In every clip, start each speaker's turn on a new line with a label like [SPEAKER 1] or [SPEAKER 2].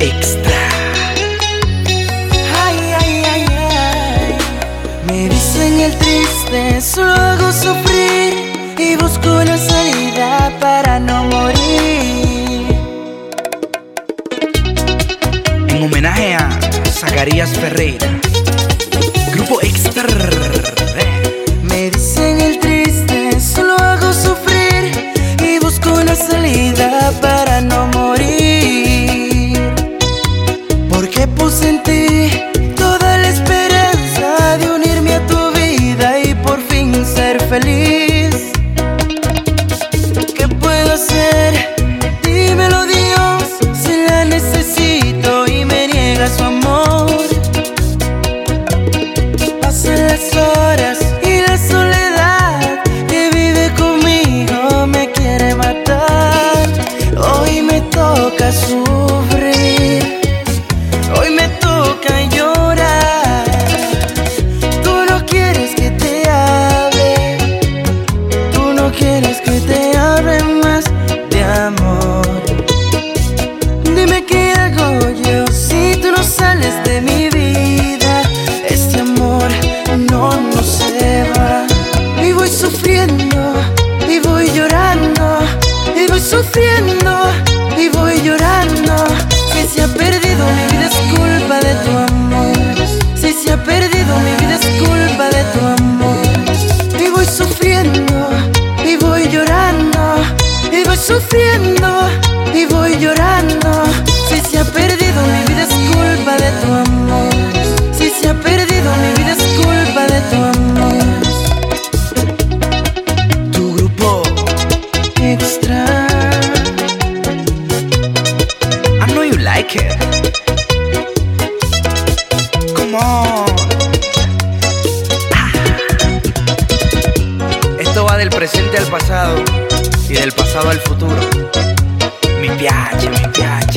[SPEAKER 1] Extra.
[SPEAKER 2] Ay, ay, ay, ay. Me dicen el triste, solo hago sufrir y busco una salida para no morir.
[SPEAKER 1] En homenaje a Zacarías Ferreira, Grupo Extra.
[SPEAKER 2] Me dicen el triste, solo hago sufrir y busco una salida para no morir. Porque puse en ti toda la esperanza de unirme a tu vida y por fin ser feliz. ¿Qué puedo hacer? Dímelo, Dios, si la necesito y me niega su amor. Pasan las horas y la soledad que vive conmigo me quiere matar. Hoy me toca sufrir, hoy me toca llorar. Tú no quieres que te hable, tú no quieres que te hable más de amor. Dime qué hago yo si tú no sales de mi vida. Este amor no se va. Y voy sufriendo y voy llorando, y voy sufriendo y voy llorando. Si se ha perdido mi vida es culpa de tu amor. Si se ha perdido mi vida es culpa de tu amor. Y voy sufriendo y voy llorando, y voy sufriendo y voy llorando. Si se ha perdido mi vida es culpa de tu amor. Si se ha perdido mi vida es culpa de tu amor.
[SPEAKER 1] Tu grupo
[SPEAKER 2] Extra.
[SPEAKER 1] I know you like it. Come on. Esto va del presente al pasado y del pasado al futuro. Mi piace, mi piace.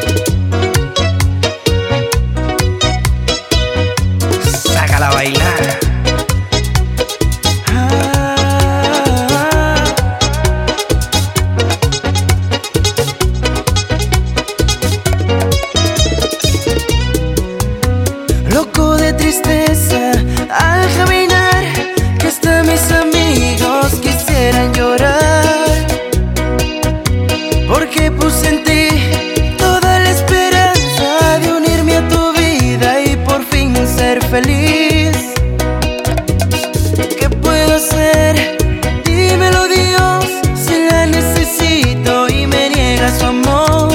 [SPEAKER 1] Sácala a bailar.
[SPEAKER 2] Loco de tristeza al caminar, que hasta mis amigos quisieran llorar. Porque puse en ti toda la esperanza de unirme a tu vida y por fin ser feliz. ¿Qué puedo hacer? Dímelo, Dios, si la necesito y me niega su amor.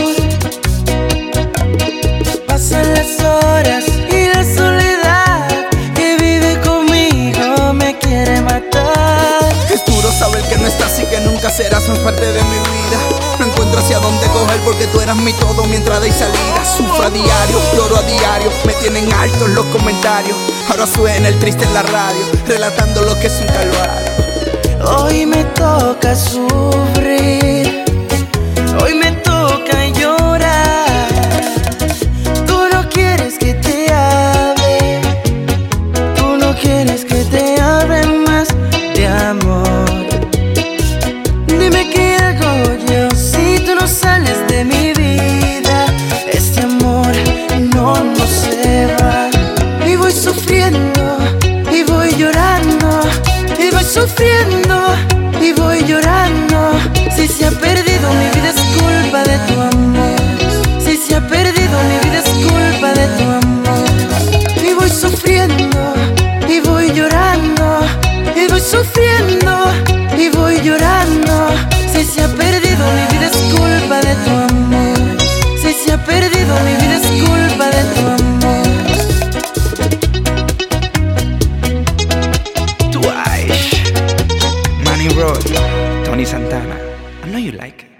[SPEAKER 2] Pasan las horas y la soledad que vive conmigo me quiere matar.
[SPEAKER 3] Es duro saber que no estás y que nunca serás más parte de mi vida. No encuentro hacia dónde coger porque tú eras mi todo, mi entrada y salida. Sufro a diario, lloro a diario, me tienen altos los comentarios. Ahora suena el triste en la radio, relatando lo que es un calvario.
[SPEAKER 2] Hoy me toca sufrir, hoy me toca llorar. Tú no quieres que te hable, tú no quieres que te hable más de amor. Dime qué hago yo si tú no sales de mi vida. Este amor no se va. Y voy sufriendo y voy llorando, y voy sufriendo y voy llorando. Si se ha perdido mi vida es culpa de tu amor. Si se ha perdido mi vida es culpa de tu amor. Y voy sufriendo y voy llorando, y voy sufriendo y voy llorando. Si se ha perdido mi vida es culpa de tu amor. Si se ha perdido mi vida es culpa de tu amor.
[SPEAKER 1] Twice. Manny Roy, Tony Santana. I know you like it.